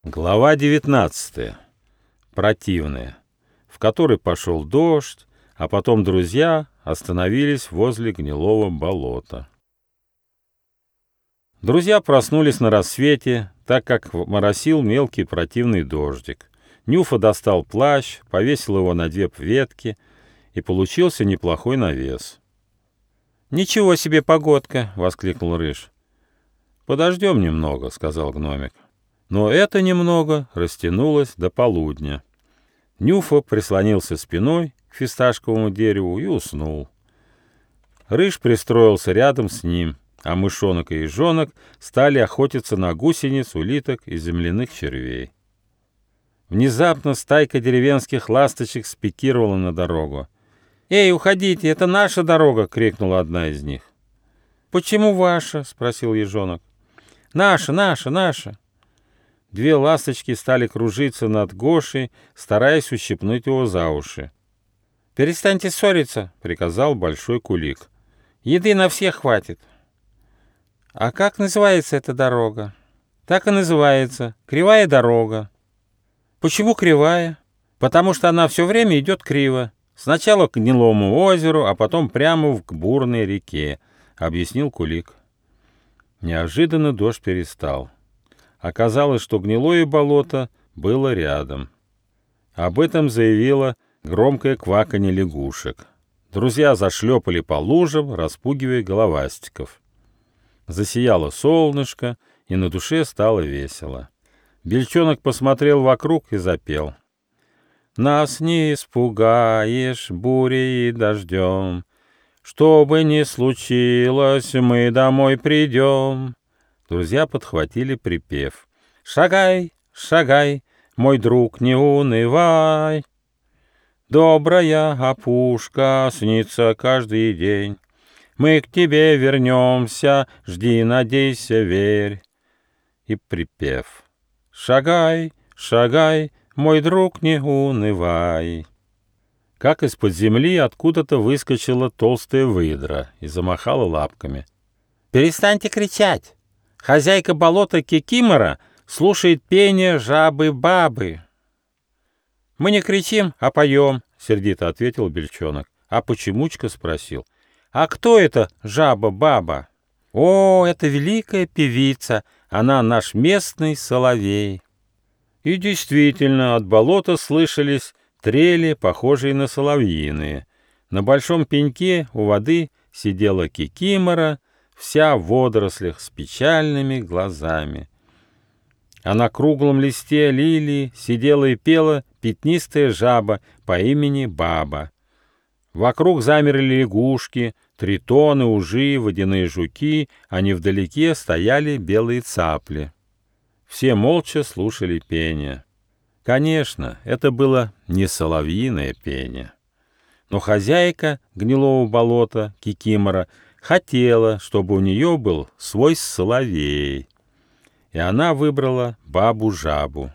Глава 19. Противная, в которой пошел дождь, а потом друзья остановились возле гнилого болота. Друзья проснулись на рассвете, так как моросил мелкий противный дождик. Нюфа достал плащ, повесил его на две ветки, и получился неплохой навес. «Ничего себе погодка!» — воскликнул Рыж. «Подождем немного», — сказал гномик. Но это немного растянулось до полудня. Нюфа прислонился спиной к фисташковому дереву и уснул. Рыж пристроился рядом с ним, а мышонок и ежонок стали охотиться на гусениц, улиток и земляных червей. Внезапно стайка деревенских ласточек спикировала на дорогу. «Эй, уходите, это наша дорога!» — крикнула одна из них. «Почему ваша?» — спросил ежонок. «Наша, наша, наша!» Две ласточки стали кружиться над Гошей, стараясь ущипнуть его за уши. «Перестаньте ссориться!» — приказал большой кулик. «Еды на всех хватит!» «А как называется эта дорога?» «Так и называется. Кривая дорога». «Почему кривая?» «Потому что она все время идет криво. Сначала к гнилому озеру, а потом прямо к бурной реке», — объяснил кулик. Неожиданно дождь перестал. Оказалось, что гнилое болото было рядом. Об этом заявило громкое кваканье лягушек. Друзья зашлепали по лужам, распугивая головастиков. Засияло солнышко, и на душе стало весело. Бельчонок посмотрел вокруг и запел. «Нас не испугаешь бурей и дождем. Что бы ни случилось, мы домой придем». Друзья подхватили припев. «Шагай, шагай, мой друг, не унывай. Добрая опушка снится каждый день. Мы к тебе вернемся, жди, надейся, верь». И припев. «Шагай, шагай, мой друг, не унывай». Как из-под земли откуда-то выскочила толстая выдра и замахала лапками. «Перестаньте кричать! Хозяйка болота Кикимора слушает пение жабы-бабы». «Мы не кричим, а поем», — сердито ответил Бельчонок. А Почемучка спросил. «А кто это жаба-баба?» «О, это великая певица, она наш местный соловей». И действительно, от болота слышались трели, похожие на соловьиные. На большом пеньке у воды сидела Кикимора, вся в водорослях с печальными глазами. А на круглом листе лилии сидела и пела пятнистая жаба по имени Баба. Вокруг замерли лягушки, тритоны, ужи, водяные жуки, а невдалеке стояли белые цапли. Все молча слушали пение. Конечно, это было не соловьиное пение. Но хозяйка гнилого болота, Кикимора, хотела, чтобы у нее был свой соловей. И она выбрала бабу-жабу.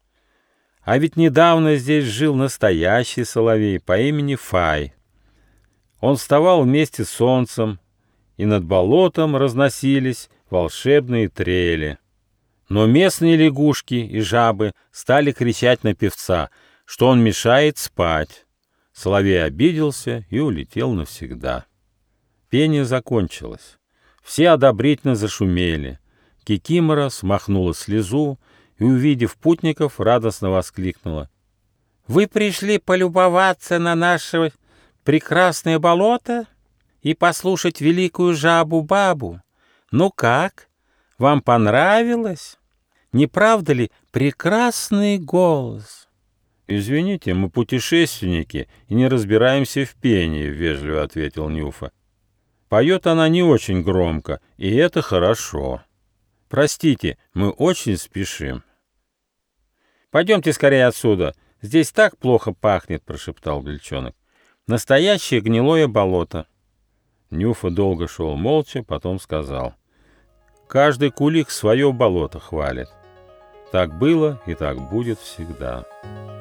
А ведь недавно здесь жил настоящий соловей по имени Фай. Он вставал вместе с солнцем, и над болотом разносились волшебные трели. Но местные лягушки и жабы стали кричать на певца, что он мешает спать. Соловей обиделся и улетел навсегда. Пение закончилось. Все одобрительно зашумели. Кикимора смахнула слезу и, увидев путников, радостно воскликнула. «Вы пришли полюбоваться на наше прекрасное болото и послушать великую жабу-бабу. Ну как, вам понравилось? Не правда ли прекрасный голос?» «Извините, мы путешественники и не разбираемся в пении», — вежливо ответил Нюфа. «Поет она не очень громко, и это хорошо. Простите, мы очень спешим». «Пойдемте скорее отсюда, здесь так плохо пахнет», — прошептал Бельчонок. «Настоящее гнилое болото». Нюфа долго шел молча, потом сказал. «Каждый кулик свое болото хвалит. Так было и так будет всегда».